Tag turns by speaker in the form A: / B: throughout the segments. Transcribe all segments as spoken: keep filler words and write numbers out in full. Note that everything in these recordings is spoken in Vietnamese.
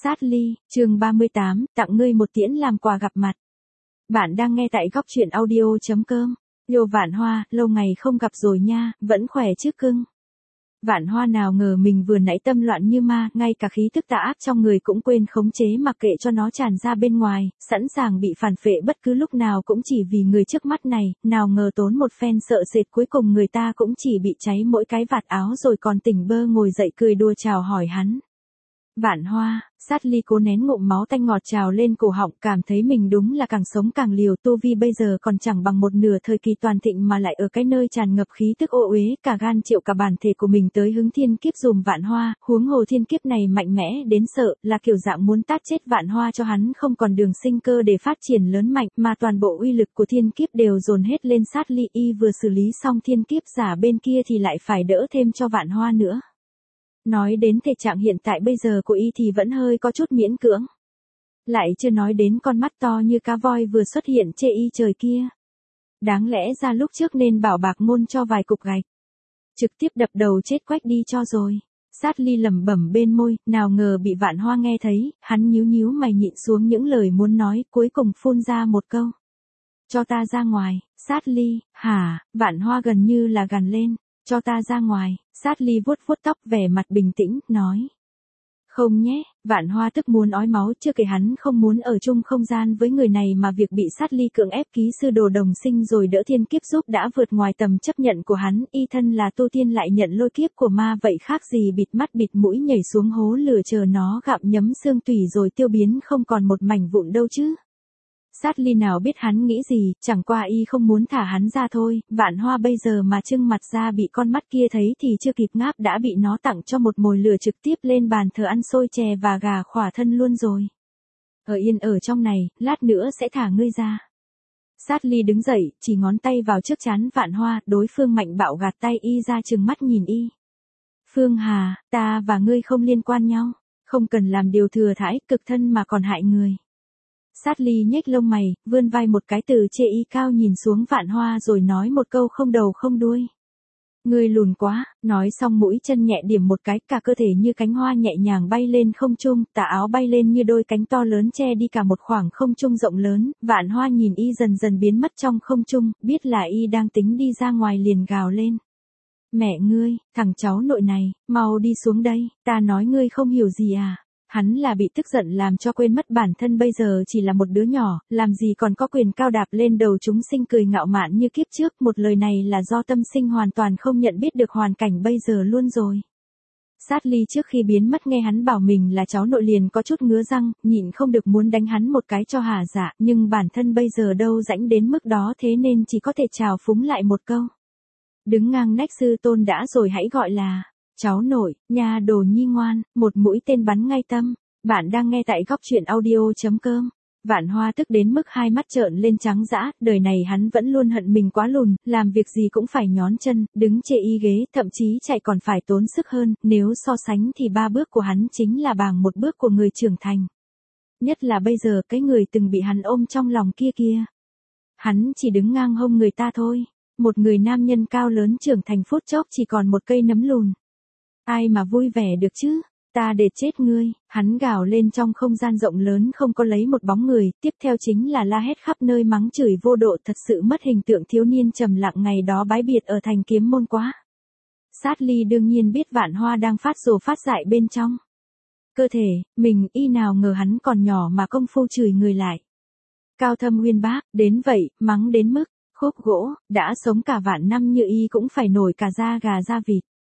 A: Sát ly, chương ba mươi tám, tặng ngươi một tiễn làm quà gặp mặt. Bạn đang nghe tại góc truyện audio.com. Liêu Vạn Hoa, lâu ngày không gặp rồi nha, vẫn khỏe chứ cưng. Vạn Hoa nào ngờ mình vừa nãy tâm loạn như ma, ngay cả khí tức tà ác trong người cũng quên khống chế mặc kệ cho nó tràn ra bên ngoài, sẵn sàng bị phản phệ bất cứ lúc nào cũng chỉ vì người trước mắt này, nào ngờ tốn một phen sợ sệt cuối cùng người ta cũng chỉ bị cháy mỗi cái vạt áo rồi còn tỉnh bơ ngồi dậy cười đùa chào hỏi hắn. Vạn Hoa, Sát ly cố nén ngụm máu tanh ngọt trào lên cổ họng, cảm thấy mình đúng là càng sống càng liều, tu vi bây giờ còn chẳng bằng một nửa thời kỳ toàn thịnh mà lại ở cái nơi tràn ngập khí tức ô uế, cả gan triệu cả bản thể của mình tới hứng thiên kiếp dùm Vạn Hoa, huống hồ thiên kiếp này mạnh mẽ đến sợ, là kiểu dạng muốn tát chết Vạn Hoa cho hắn không còn đường sinh cơ để phát triển lớn mạnh, mà toàn bộ uy lực của thiên kiếp đều dồn hết lên Sát ly. Y vừa xử lý xong thiên kiếp giả bên kia thì lại phải đỡ thêm cho Vạn Hoa nữa. Nói đến thể trạng hiện tại bây giờ của y thì vẫn hơi có chút miễn cưỡng. Lại chưa nói đến con mắt to như cá voi vừa xuất hiện chê y trời kia. Đáng lẽ ra lúc trước nên bảo bạc môn cho vài cục gạch. Trực tiếp đập đầu chết quách đi cho rồi. Sát ly lẩm bẩm bên môi, nào ngờ bị Vạn Hoa nghe thấy, hắn nhíu nhíu mày nhịn xuống những lời muốn nói, cuối cùng phun ra một câu. Cho ta ra ngoài. Sát ly, hả, Vạn Hoa gần như là gằn lên. Cho ta ra ngoài. Sát ly vuốt vuốt tóc vẻ mặt bình tĩnh, nói. Không nhé, Vạn Hoa tức muốn ói máu, chưa kể hắn không muốn ở chung không gian với người này mà việc bị Sát ly cưỡng ép ký sư đồ đồng sinh rồi đỡ thiên kiếp giúp đã vượt ngoài tầm chấp nhận của hắn, y thân là tu tiên lại nhận lôi kiếp của ma vậy khác gì bịt mắt bịt mũi nhảy xuống hố lửa chờ nó gặm nhấm xương tủy rồi tiêu biến không còn một mảnh vụn đâu chứ. Sát ly nào biết hắn nghĩ gì, chẳng qua y không muốn thả hắn ra thôi, Vạn Hoa bây giờ mà trưng mặt ra bị con mắt kia thấy thì chưa kịp ngáp đã bị nó tặng cho một mồi lửa trực tiếp lên bàn thờ ăn xôi chè và gà khỏa thân luôn rồi. Ở yên ở trong này, lát nữa sẽ thả ngươi ra. Sát ly đứng dậy, chỉ ngón tay vào trước trán Vạn Hoa, đối phương mạnh bạo gạt tay y ra trừng mắt nhìn y. Phương Hà, ta và ngươi không liên quan nhau, không cần làm điều thừa thãi, cực thân mà còn hại người. Sát ly nhếch lông mày, vươn vai một cái từ chê y cao nhìn xuống Vạn Hoa rồi nói một câu không đầu không đuôi. Ngươi lùn quá, nói xong mũi chân nhẹ điểm một cái, cả cơ thể như cánh hoa nhẹ nhàng bay lên không trung, tà áo bay lên như đôi cánh to lớn che đi cả một khoảng không trung rộng lớn, Vạn Hoa nhìn y dần dần biến mất trong không trung, biết là y đang tính đi ra ngoài liền gào lên. Mẹ ngươi, thằng cháu nội này, mau đi xuống đây, ta nói ngươi không hiểu gì à. Hắn là bị tức giận làm cho quên mất bản thân bây giờ chỉ là một đứa nhỏ, làm gì còn có quyền cao đạp lên đầu chúng sinh cười ngạo mạn như kiếp trước, một lời này là do tâm sinh hoàn toàn không nhận biết được hoàn cảnh bây giờ luôn rồi. Sát ly trước khi biến mất nghe hắn bảo mình là cháu nội liền có chút ngứa răng, nhịn không được muốn đánh hắn một cái cho hả dạ, nhưng bản thân bây giờ đâu rãnh đến mức đó thế nên chỉ có thể chào phúng lại một câu. Đứng ngang nách sư tôn đã rồi hãy gọi là... Cháu nội, nhà đồ nhi ngoan, một mũi tên bắn ngay tâm. Bạn đang nghe tại góc truyện audio.com. Vạn Hoa tức đến mức hai mắt trợn lên trắng dã, đời này hắn vẫn luôn hận mình quá lùn, làm việc gì cũng phải nhón chân, đứng chê y ghế, thậm chí chạy còn phải tốn sức hơn, nếu so sánh thì ba bước của hắn chính là bằng một bước của người trưởng thành. Nhất là bây giờ cái người từng bị hắn ôm trong lòng kia kia. Hắn chỉ đứng ngang hông người ta thôi, một người nam nhân cao lớn trưởng thành phút chốc chỉ còn một cây nấm lùn. Ai mà vui vẻ được chứ, ta để chết ngươi, hắn gào lên trong không gian rộng lớn không có lấy một bóng người, tiếp theo chính là la hét khắp nơi mắng chửi vô độ thật sự mất hình tượng thiếu niên trầm lặng ngày đó bái biệt ở thành kiếm môn quá. Sát ly đương nhiên biết Vạn Hoa đang phát rồ phát dại bên trong cơ thể, mình y nào ngờ hắn còn nhỏ mà công phu chửi người lại. Cao thâm uyên bác, đến vậy, mắng đến mức, khúc gỗ, đã sống cả vạn năm như y cũng phải nổi cả da gà da vịt.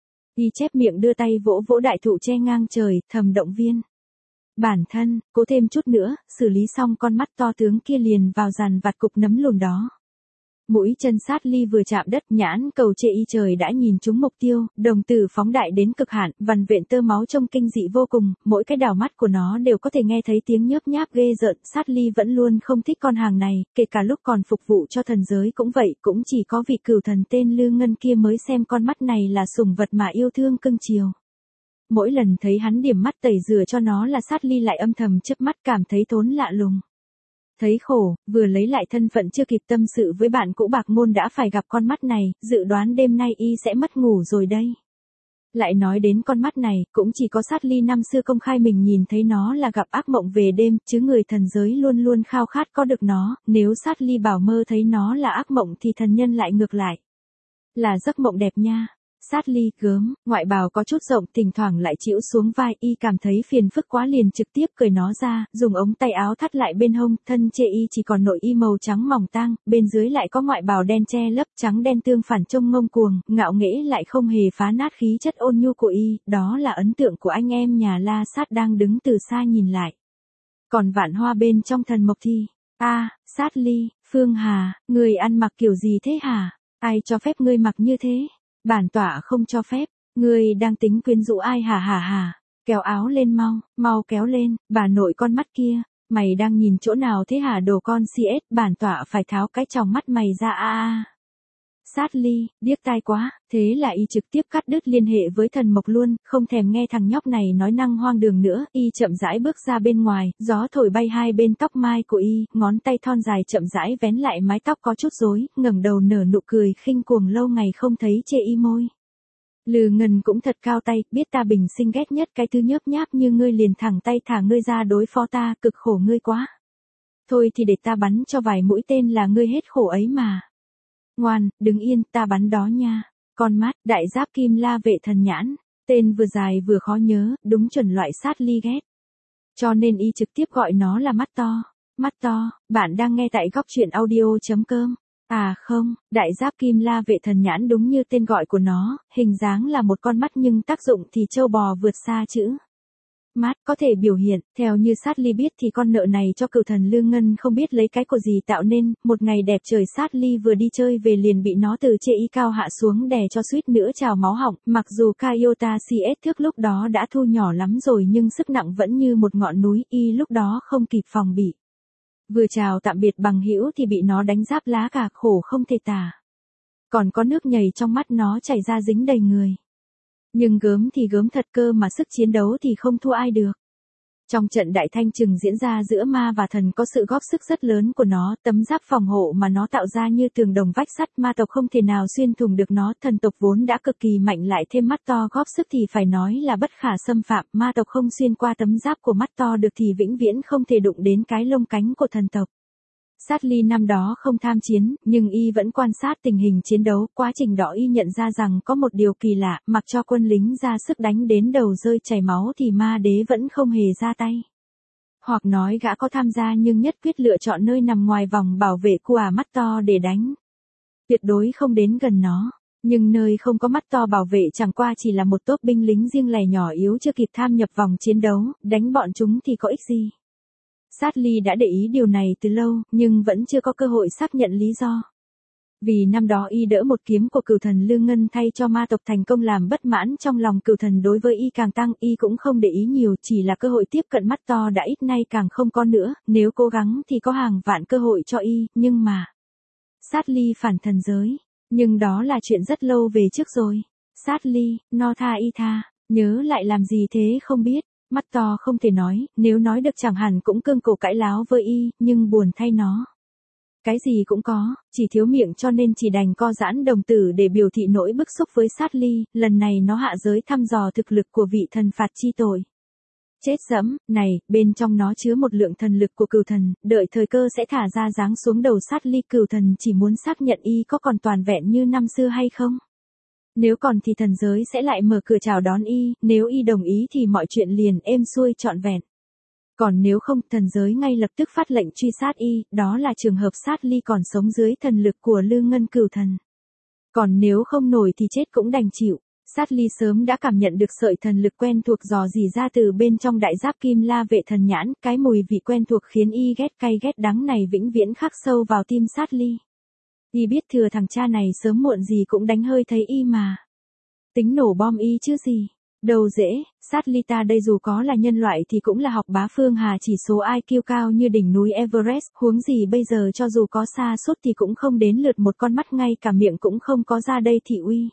A: Y chép miệng đưa tay vỗ vỗ đại thụ che ngang trời, thầm động viên. Bản thân, cố thêm chút nữa, xử lý xong con mắt to tướng kia liền vào dàn vặt cục nấm lùn đó. Mũi chân Sát ly vừa chạm đất nhãn cầu chê y trời đã nhìn trúng mục tiêu, đồng tử phóng đại đến cực hạn, vằn vện tơ máu trông kinh dị vô cùng, mỗi cái đảo mắt của nó đều có thể nghe thấy tiếng nhớp nháp ghê rợn. Sát ly vẫn luôn không thích con hàng này, kể cả lúc còn phục vụ cho thần giới cũng vậy, cũng chỉ có vị cửu thần tên Lư Ngân kia mới xem con mắt này là sủng vật mà yêu thương cưng chiều. Mỗi lần thấy hắn điểm mắt tẩy rửa cho nó là Sát ly lại âm thầm chớp mắt cảm thấy thốn lạ lùng. Thấy khổ, vừa lấy lại thân phận chưa kịp tâm sự với bạn cũ bạc môn đã phải gặp con mắt này, dự đoán đêm nay y sẽ mất ngủ rồi đây. Lại nói đến con mắt này, cũng chỉ có Sát Ly năm xưa công khai mình nhìn thấy nó là gặp ác mộng về đêm, chứ người thần giới luôn luôn khao khát có được nó, nếu Sát Ly bảo mơ thấy nó là ác mộng thì thần nhân lại ngược lại. Là giấc mộng đẹp nha. Sát Ly gớm, ngoại bào có chút rộng, thỉnh thoảng lại chĩu xuống vai, y cảm thấy phiền phức quá liền trực tiếp cởi nó ra, dùng ống tay áo thắt lại bên hông, thân chê y chỉ còn nội y màu trắng mỏng tang, bên dưới lại có ngoại bào đen che lấp, trắng đen tương phản trông ngông cuồng, ngạo nghễ lại không hề phá nát khí chất ôn nhu của y, đó là ấn tượng của anh em nhà La Sát đang đứng từ xa nhìn lại. Còn Vạn Hoa bên trong thần mộc thì, a, Sát Ly, Phương Hà, người ăn mặc kiểu gì thế hả? Ai cho phép ngươi mặc như thế? Bản tọa không cho phép, ngươi đang tính quyến rũ ai hả hả hả, kéo áo lên mau, mau kéo lên, bà nội con mắt kia, mày đang nhìn chỗ nào thế hả đồ con xê ét, bản tọa phải tháo cái tròng mắt mày ra a a. Sát Ly, điếc tai quá, thế là y trực tiếp cắt đứt liên hệ với thần mộc luôn, không thèm nghe thằng nhóc này nói năng hoang đường nữa, y chậm rãi bước ra bên ngoài, gió thổi bay hai bên tóc mai của y, ngón tay thon dài chậm rãi vén lại mái tóc có chút rối, ngẩng đầu nở nụ cười khinh cuồng lâu ngày không thấy chê y môi. Lừ Ngân cũng thật cao tay, biết ta bình sinh ghét nhất cái thứ nhớp nháp như ngươi liền thẳng tay thả ngươi ra đối phó ta, cực khổ ngươi quá. Thôi thì để ta bắn cho vài mũi tên là ngươi hết khổ ấy mà. Ngoan, đứng yên, ta bắn đó nha. Con mắt, đại giáp kim la vệ thần nhãn, tên vừa dài vừa khó nhớ, đúng chuẩn loại Sát Ly ghét. Cho nên y trực tiếp gọi nó là mắt to. Mắt to, bạn đang nghe tại góc truyện audio.com. À không, đại giáp kim la vệ thần nhãn đúng như tên gọi của nó, hình dáng là một con mắt nhưng tác dụng thì trâu bò vượt xa chữ mắt có thể biểu hiện, theo như Sát Ly biết thì con nợ này cho cửu thần Lương Ngân không biết lấy cái của gì tạo nên, một ngày đẹp trời Sát Ly vừa đi chơi về liền bị nó từ chê y cao hạ xuống đè cho suýt nữa trào máu họng, mặc dù Kaiota xê ét thước lúc đó đã thu nhỏ lắm rồi nhưng sức nặng vẫn như một ngọn núi, y lúc đó không kịp phòng bị. Vừa chào tạm biệt bằng hữu thì bị nó đánh giáp lá cả khổ không thể tả. Còn có nước nhầy trong mắt nó chảy ra dính đầy người. Nhưng gớm thì gớm thật cơ mà sức chiến đấu thì không thua ai được. Trong trận đại thanh trừng diễn ra giữa ma và thần có sự góp sức rất lớn của nó, tấm giáp phòng hộ mà nó tạo ra như tường đồng vách sắt, ma tộc không thể nào xuyên thủng được nó, thần tộc vốn đã cực kỳ mạnh lại thêm mắt to góp sức thì phải nói là bất khả xâm phạm, ma tộc không xuyên qua tấm giáp của mắt to được thì vĩnh viễn không thể đụng đến cái lông cánh của thần tộc. Sát Ly năm đó không tham chiến, nhưng y vẫn quan sát tình hình chiến đấu, quá trình đó y nhận ra rằng có một điều kỳ lạ, mặc cho quân lính ra sức đánh đến đầu rơi chảy máu thì ma đế vẫn không hề ra tay. Hoặc nói gã có tham gia nhưng nhất quyết lựa chọn nơi nằm ngoài vòng bảo vệ của mắt to để đánh. Tuyệt đối không đến gần nó. Nhưng nơi không có mắt to bảo vệ chẳng qua chỉ là một tốp binh lính riêng lẻ nhỏ yếu chưa kịp tham nhập vòng chiến đấu, đánh bọn chúng thì có ích gì. Sát Ly đã để ý điều này từ lâu, nhưng vẫn chưa có cơ hội xác nhận lý do. Vì năm đó y đỡ một kiếm của cửu thần Lương Ngân thay cho ma tộc thành công làm bất mãn trong lòng cửu thần đối với y càng tăng, y cũng không để ý nhiều, chỉ là cơ hội tiếp cận mắt to đã ít nay càng không có nữa, nếu cố gắng thì có hàng vạn cơ hội cho y, nhưng mà... Sát Ly phản thần giới, nhưng đó là chuyện rất lâu về trước rồi. Sát Ly, no tha y tha, nhớ lại làm gì thế không biết. Mắt to không thể nói, nếu nói được chẳng hẳn cũng cương cổ cãi láo với y, nhưng buồn thay nó. Cái gì cũng có, chỉ thiếu miệng cho nên chỉ đành co giãn đồng tử để biểu thị nỗi bức xúc với Sát Ly, lần này nó hạ giới thăm dò thực lực của vị thần phạt chi tội. Chết dẫm, này, bên trong nó chứa một lượng thần lực của cửu thần, đợi thời cơ sẽ thả ra giáng xuống đầu Sát Ly, cửu thần chỉ muốn xác nhận y có còn toàn vẹn như năm xưa hay không. Nếu còn thì thần giới sẽ lại mở cửa chào đón y, nếu y đồng ý thì mọi chuyện liền êm xuôi trọn vẹn. Còn nếu không, thần giới ngay lập tức phát lệnh truy sát y, đó là trường hợp Sát Ly còn sống dưới thần lực của Lương Ngân cửu thần. Còn nếu không nổi thì chết cũng đành chịu. Sát Ly sớm đã cảm nhận được sợi thần lực quen thuộc dò dỉ ra từ bên trong đại giáp kim la vệ thần nhãn, cái mùi vị quen thuộc khiến y ghét cay ghét đắng này vĩnh viễn khắc sâu vào tim Sát Ly. Y biết thừa thằng cha này sớm muộn gì cũng đánh hơi thấy y mà. Tính nổ bom y chứ gì. Đâu dễ, Sát Ly ta đây dù có là nhân loại thì cũng là học bá Phương Hà chỉ số i kiu cao như đỉnh núi Everest, huống gì bây giờ cho dù có xa suốt thì cũng không đến lượt một con mắt ngay cả miệng cũng không có ra đây thị uy.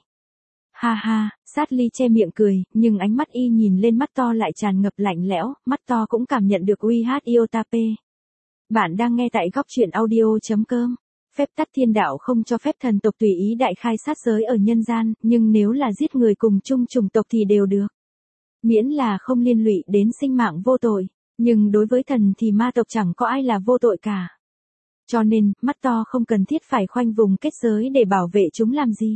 A: Ha ha, Sát Ly che miệng cười, nhưng ánh mắt y nhìn lên mắt to lại tràn ngập lạnh lẽo, mắt to cũng cảm nhận được uy hát Iotape. Bạn đang nghe tại góc truyện audio.com. phép tắc thiên đạo không cho phép thần tộc tùy ý đại khai sát giới ở nhân gian, nhưng nếu là giết người cùng chung chủng tộc thì đều được. Miễn là không liên lụy đến sinh mạng vô tội, nhưng đối với thần thì ma tộc chẳng có ai là vô tội cả. Cho nên, mắt to không cần thiết phải khoanh vùng kết giới để bảo vệ chúng làm gì.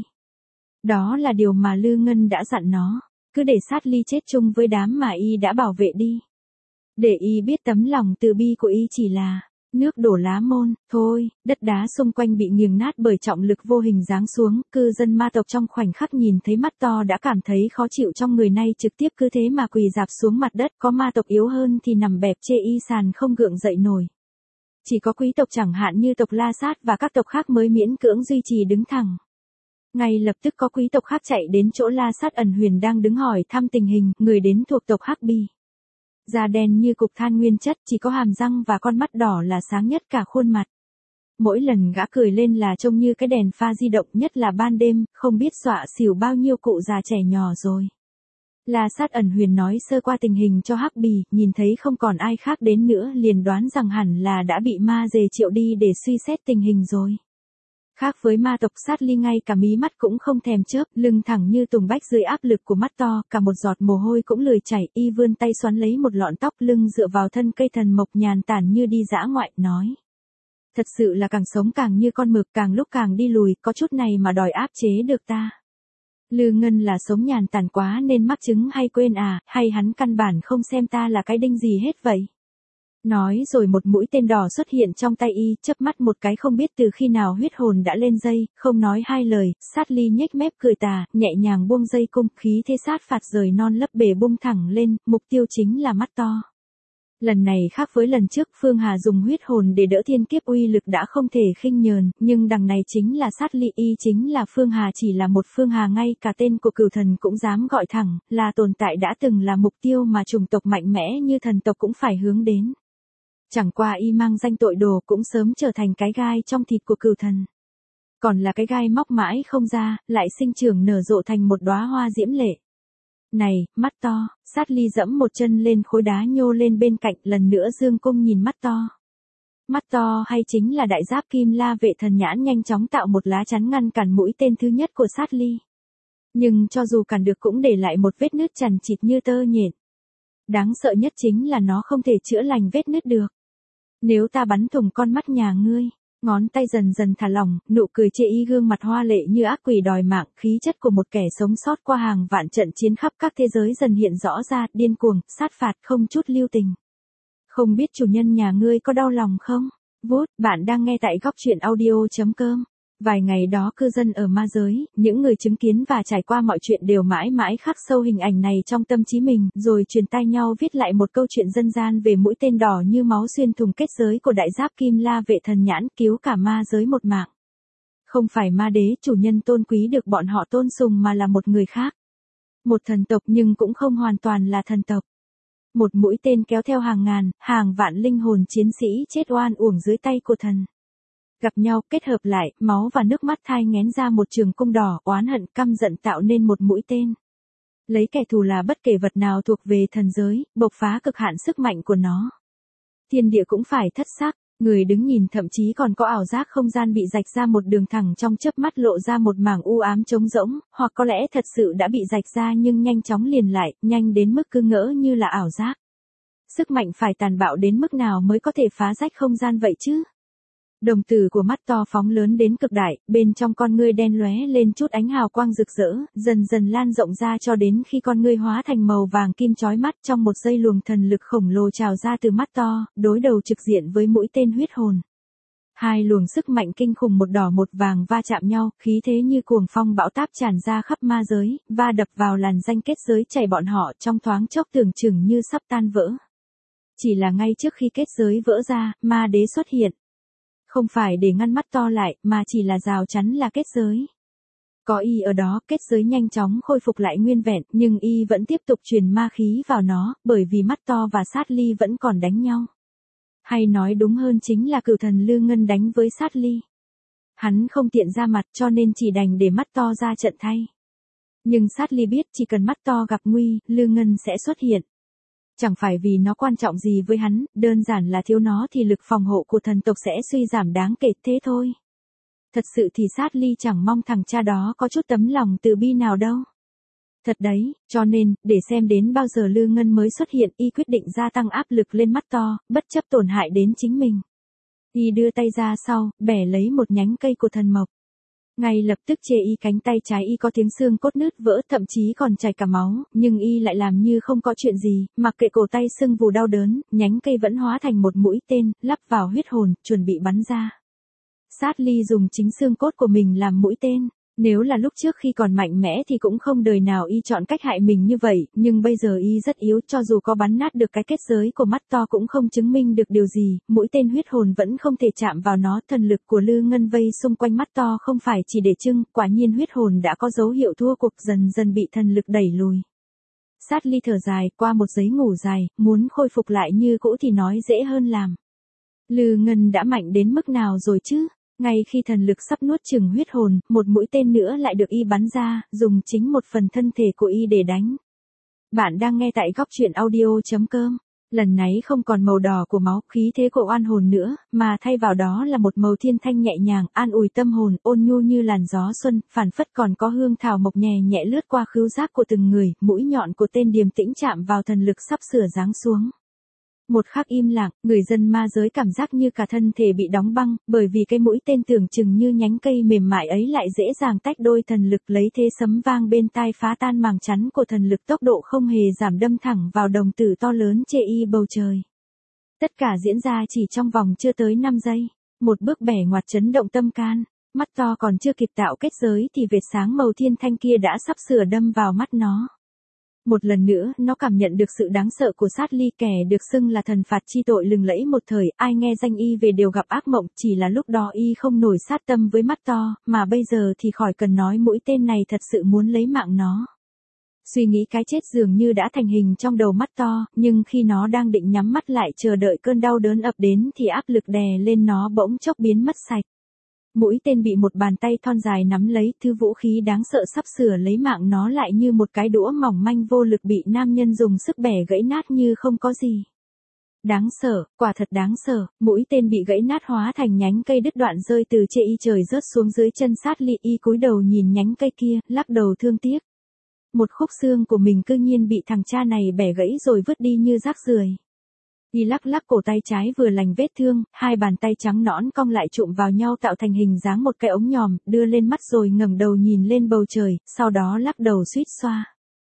A: Đó là điều mà Lư Ngân đã dặn nó, cứ để sát ly chết chung với đám mà y đã bảo vệ đi. Để y biết tấm lòng từ bi của y chỉ là nước đổ lá môn, thôi, đất đá xung quanh bị nghiền nát bởi trọng lực vô hình giáng xuống, cư dân ma tộc trong khoảnh khắc nhìn thấy mắt to đã cảm thấy khó chịu trong người nay trực tiếp cứ thế mà quỳ rạp xuống mặt đất, có ma tộc yếu hơn thì nằm bẹp chê y sàn không gượng dậy nổi. Chỉ có quý tộc chẳng hạn như tộc La Sát và các tộc khác mới miễn cưỡng duy trì đứng thẳng. Ngay lập tức có quý tộc khác chạy đến chỗ La Sát ẩn huyền đang đứng hỏi thăm tình hình, người đến thuộc tộc Hắc Bì. Da đen như cục than nguyên chất, chỉ có hàm răng và con mắt đỏ là sáng nhất cả khuôn mặt. Mỗi lần gã cười lên là trông như cái đèn pha di động, nhất là ban đêm, không biết dọa xỉu bao nhiêu cụ già trẻ nhỏ rồi. La Sát ẩn huyền nói sơ qua tình hình cho Hắc Bì, nhìn thấy không còn ai khác đến nữa liền đoán rằng hẳn là đã bị ma dề triệu đi để suy xét tình hình rồi. Khác với ma tộc, Sát Ly ngay cả mí mắt cũng không thèm chớp, lưng thẳng như tùng bách dưới áp lực của mắt to, cả một giọt mồ hôi cũng lười chảy, y vươn tay xoắn lấy một lọn tóc lưng dựa vào thân cây thần mộc nhàn tản như đi dã ngoại, nói. Thật sự là càng sống càng như con mực, càng lúc càng đi lùi, có chút này mà đòi áp chế được ta. Lư Ngân là sống nhàn tản quá nên mắc chứng hay quên à, hay hắn căn bản không xem ta là cái đinh gì hết vậy. Nói rồi một mũi tên đỏ xuất hiện trong tay y, chớp mắt một cái không biết từ khi nào huyết hồn đã lên dây, không nói hai lời, Sát Ly nhếch mép cười tà, nhẹ nhàng buông dây cung, khí thế sát phạt rời non lấp bể bung thẳng lên, mục tiêu chính là mắt to. Lần này khác với lần trước, Phương Hà dùng huyết hồn để đỡ thiên kiếp uy lực đã không thể khinh nhờn, nhưng đằng này chính là Sát Ly, y chính là Phương Hà, chỉ là một Phương Hà ngay cả tên của cửu thần cũng dám gọi thẳng, là tồn tại đã từng là mục tiêu mà chủng tộc mạnh mẽ như thần tộc cũng phải hướng đến. Chẳng qua y mang danh tội đồ cũng sớm trở thành cái gai trong thịt của cửu thần. Còn là cái gai móc mãi không ra, lại sinh trưởng nở rộ thành một đóa hoa diễm lệ. Này, mắt to, Sát Ly dẫm một chân lên khối đá nhô lên bên cạnh, lần nữa dương cung nhìn mắt to. Mắt to hay chính là đại giáp kim la vệ thần nhãn nhanh chóng tạo một lá chắn ngăn cản mũi tên thứ nhất của Sát Ly. Nhưng cho dù cản được cũng để lại một vết nứt chằng chịt như tơ nhện. Đáng sợ nhất chính là nó không thể chữa lành vết nứt được. Nếu ta bắn thủng con mắt nhà ngươi, ngón tay dần dần thả lỏng, nụ cười chê y gương mặt hoa lệ như ác quỷ đòi mạng, khí chất của một kẻ sống sót qua hàng vạn trận chiến khắp các thế giới dần hiện rõ ra, điên cuồng, sát phạt không chút lưu tình. Không biết chủ nhân nhà ngươi có đau lòng không? Vút, bạn đang nghe tại góc truyện audio chấm com. Vài ngày đó cư dân ở ma giới, những người chứng kiến và trải qua mọi chuyện đều mãi mãi khắc sâu hình ảnh này trong tâm trí mình, rồi truyền tai nhau viết lại một câu chuyện dân gian về mũi tên đỏ như máu xuyên thủng kết giới của đại giáp kim la vệ thần nhãn, cứu cả ma giới một mạng. Không phải ma đế chủ nhân tôn quý được bọn họ tôn sùng mà là một người khác. Một thần tộc nhưng cũng không hoàn toàn là thần tộc. Một mũi tên kéo theo hàng ngàn, hàng vạn linh hồn chiến sĩ chết oan uổng dưới tay của thần. Gặp nhau, kết hợp lại, máu và nước mắt thai nghén ra một trường cung đỏ, oán hận căm giận tạo nên một mũi tên. Lấy kẻ thù là bất kể vật nào thuộc về thần giới, bộc phá cực hạn sức mạnh của nó. Thiên địa cũng phải thất sắc, người đứng nhìn thậm chí còn có ảo giác không gian bị rạch ra một đường thẳng trong chớp mắt lộ ra một mảng u ám trống rỗng, hoặc có lẽ thật sự đã bị rạch ra nhưng nhanh chóng liền lại, nhanh đến mức cứ ngỡ như là ảo giác. Sức mạnh phải tàn bạo đến mức nào mới có thể phá rách không gian vậy chứ? Đồng tử của mắt to phóng lớn đến cực đại, bên trong con ngươi đen lóe lên chút ánh hào quang rực rỡ, dần dần lan rộng ra cho đến khi con ngươi hóa thành màu vàng kim chói mắt, trong một giây luồng thần lực khổng lồ trào ra từ mắt to, đối đầu trực diện với mũi tên huyết hồn. Hai luồng sức mạnh kinh khủng một đỏ một vàng va chạm nhau, khí thế như cuồng phong bão táp tràn ra khắp ma giới, va đập vào làn danh kết giới chảy bọn họ trong thoáng chốc tưởng chừng như sắp tan vỡ. Chỉ là ngay trước khi kết giới vỡ ra, ma đế xuất hiện. Không phải để ngăn mắt to lại, mà chỉ là rào chắn là kết giới. Có y ở đó, kết giới nhanh chóng khôi phục lại nguyên vẹn, nhưng y vẫn tiếp tục truyền ma khí vào nó, bởi vì mắt to và Sát Ly vẫn còn đánh nhau. Hay nói đúng hơn chính là cửu thần Lư Ngân đánh với Sát Ly. Hắn không tiện ra mặt cho nên chỉ đành để mắt to ra trận thay. Nhưng Sát Ly biết chỉ cần mắt to gặp nguy, Lư Ngân sẽ xuất hiện. Chẳng phải vì nó quan trọng gì với hắn, đơn giản là thiếu nó thì lực phòng hộ của thần tộc sẽ suy giảm đáng kể thế thôi. Thật sự thì Sát Ly chẳng mong thằng cha đó có chút tấm lòng từ bi nào đâu. Thật đấy, cho nên, để xem đến bao giờ Lư Ngân mới xuất hiện, y quyết định gia tăng áp lực lên mắt to, bất chấp tổn hại đến chính mình. Y đưa tay ra sau, bẻ lấy một nhánh cây của thần mộc. Ngay lập tức chê y cánh tay trái y có tiếng xương cốt nứt vỡ, thậm chí còn chảy cả máu, nhưng y lại làm như không có chuyện gì, mặc kệ cổ tay sưng vù đau đớn, nhánh cây vẫn hóa thành một mũi tên, lắp vào huyết hồn, chuẩn bị bắn ra. Sát Ly dùng chính xương cốt của mình làm mũi tên. Nếu là lúc trước khi còn mạnh mẽ thì cũng không đời nào y chọn cách hại mình như vậy, nhưng bây giờ y rất yếu, cho dù có bắn nát được cái kết giới của mắt to cũng không chứng minh được điều gì, mũi tên huyết hồn vẫn không thể chạm vào nó. Thần lực của Lư Ngân vây xung quanh mắt to không phải chỉ để trưng, quả nhiên huyết hồn đã có dấu hiệu thua cuộc, dần dần bị thần lực đẩy lùi. Sát Ly thở dài, qua một giấc ngủ dài, muốn khôi phục lại như cũ thì nói dễ hơn làm. Lư Ngân đã mạnh đến mức nào rồi chứ? Ngay khi thần lực sắp nuốt chửng huyết hồn, một mũi tên nữa lại được y bắn ra, dùng chính một phần thân thể của y để đánh. Bạn đang nghe tại góc truyện audio chấm com. Lần này không còn màu đỏ của máu, khí thế của oan hồn nữa, mà thay vào đó là một màu thiên thanh nhẹ nhàng, an ủi tâm hồn, ôn nhu như làn gió xuân, phảng phất còn có hương thảo mộc nhẹ nhẹ lướt qua khứu giác của từng người, mũi nhọn của tên điềm tĩnh chạm vào thần lực sắp sửa giáng xuống. Một khắc im lặng, người dân ma giới cảm giác như cả thân thể bị đóng băng, bởi vì cái mũi tên tưởng chừng như nhánh cây mềm mại ấy lại dễ dàng tách đôi thần lực, lấy thế sấm vang bên tai phá tan màng chắn của thần lực, tốc độ không hề giảm đâm thẳng vào đồng tử to lớn chê y bầu trời. Tất cả diễn ra chỉ trong vòng chưa tới năm giây, một bước bẻ ngoặt chấn động tâm can, mắt to còn chưa kịp tạo kết giới thì vệt sáng màu thiên thanh kia đã sắp sửa đâm vào mắt nó. Một lần nữa, nó cảm nhận được sự đáng sợ của Sát Ly, kẻ được xưng là thần phạt chi tội lừng lẫy một thời, ai nghe danh y về đều gặp ác mộng, chỉ là lúc đó y không nổi sát tâm với mắt to, mà bây giờ thì khỏi cần nói, mũi tên này thật sự muốn lấy mạng nó. Suy nghĩ cái chết dường như đã thành hình trong đầu mắt to, nhưng khi nó đang định nhắm mắt lại chờ đợi cơn đau đớn ập đến thì áp lực đè lên nó bỗng chốc biến mất sạch. Mũi tên bị một bàn tay thon dài nắm lấy, thứ vũ khí đáng sợ sắp sửa lấy mạng nó lại như một cái đũa mỏng manh vô lực bị nam nhân dùng sức bẻ gãy nát như không có gì. Đáng sợ, quả thật đáng sợ, mũi tên bị gãy nát hóa thành nhánh cây đứt đoạn rơi từ trên y trời rớt xuống dưới chân Sát Ly, y cúi đầu nhìn nhánh cây kia, lắc đầu thương tiếc. Một khúc xương của mình cư nhiên bị thằng cha này bẻ gãy rồi vứt đi như rác rưởi. Y lắc lắc cổ tay trái vừa lành vết thương, hai bàn tay trắng nõn cong lại chụm vào nhau tạo thành hình dáng một cái ống nhòm, đưa lên mắt rồi ngẩng đầu nhìn lên bầu trời, sau đó lắc đầu suýt xoa.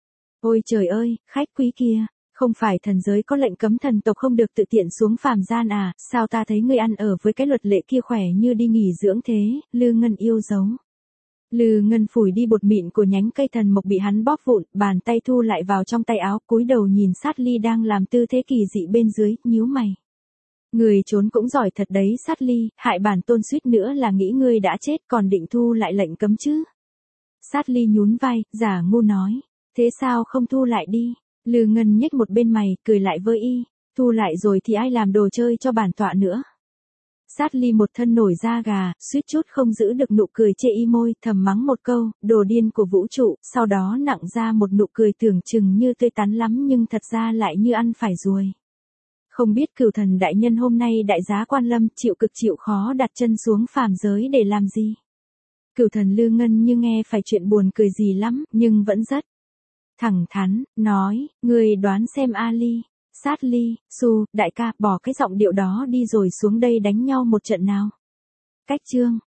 A: Ôi trời ơi, khách quý kia, không phải thần giới có lệnh cấm thần tộc không được tự tiện xuống phàm gian à, sao ta thấy ngươi ăn ở với cái luật lệ kia khỏe như đi nghỉ dưỡng thế, Lư Ngân yêu dấu. Lư Ngân phủi đi bột mịn của nhánh cây thần mộc bị hắn bóp vụn, bàn tay thu lại vào trong tay áo, cúi đầu nhìn Sát Ly đang làm tư thế kỳ dị bên dưới, nhíu mày. Người trốn cũng giỏi thật đấy Sát Ly, hại bản tôn suýt nữa là nghĩ ngươi đã chết còn định thu lại lệnh cấm chứ. Sát Ly nhún vai, giả ngu nói, thế sao không thu lại đi. Lư Ngân nhếch một bên mày, cười lại với y, thu lại rồi thì ai làm đồ chơi cho bản tọa nữa. Sát Ly một thân nổi da gà, suýt chút không giữ được nụ cười chê y môi, thầm mắng một câu, đồ điên của vũ trụ, sau đó nặng ra một nụ cười tưởng chừng như tươi tắn lắm nhưng thật ra lại như ăn phải ruồi. Không biết Cửu Thần đại nhân hôm nay đại giá quan lâm chịu cực chịu khó đặt chân xuống phàm giới để làm gì. Cửu Thần Lư Ngân như nghe phải chuyện buồn cười gì lắm, nhưng vẫn rất thẳng thắn, nói, người đoán xem A Ly. Sát Ly, Su, đại ca, bỏ cái giọng điệu đó đi rồi xuống đây đánh nhau một trận nào. Cách chương.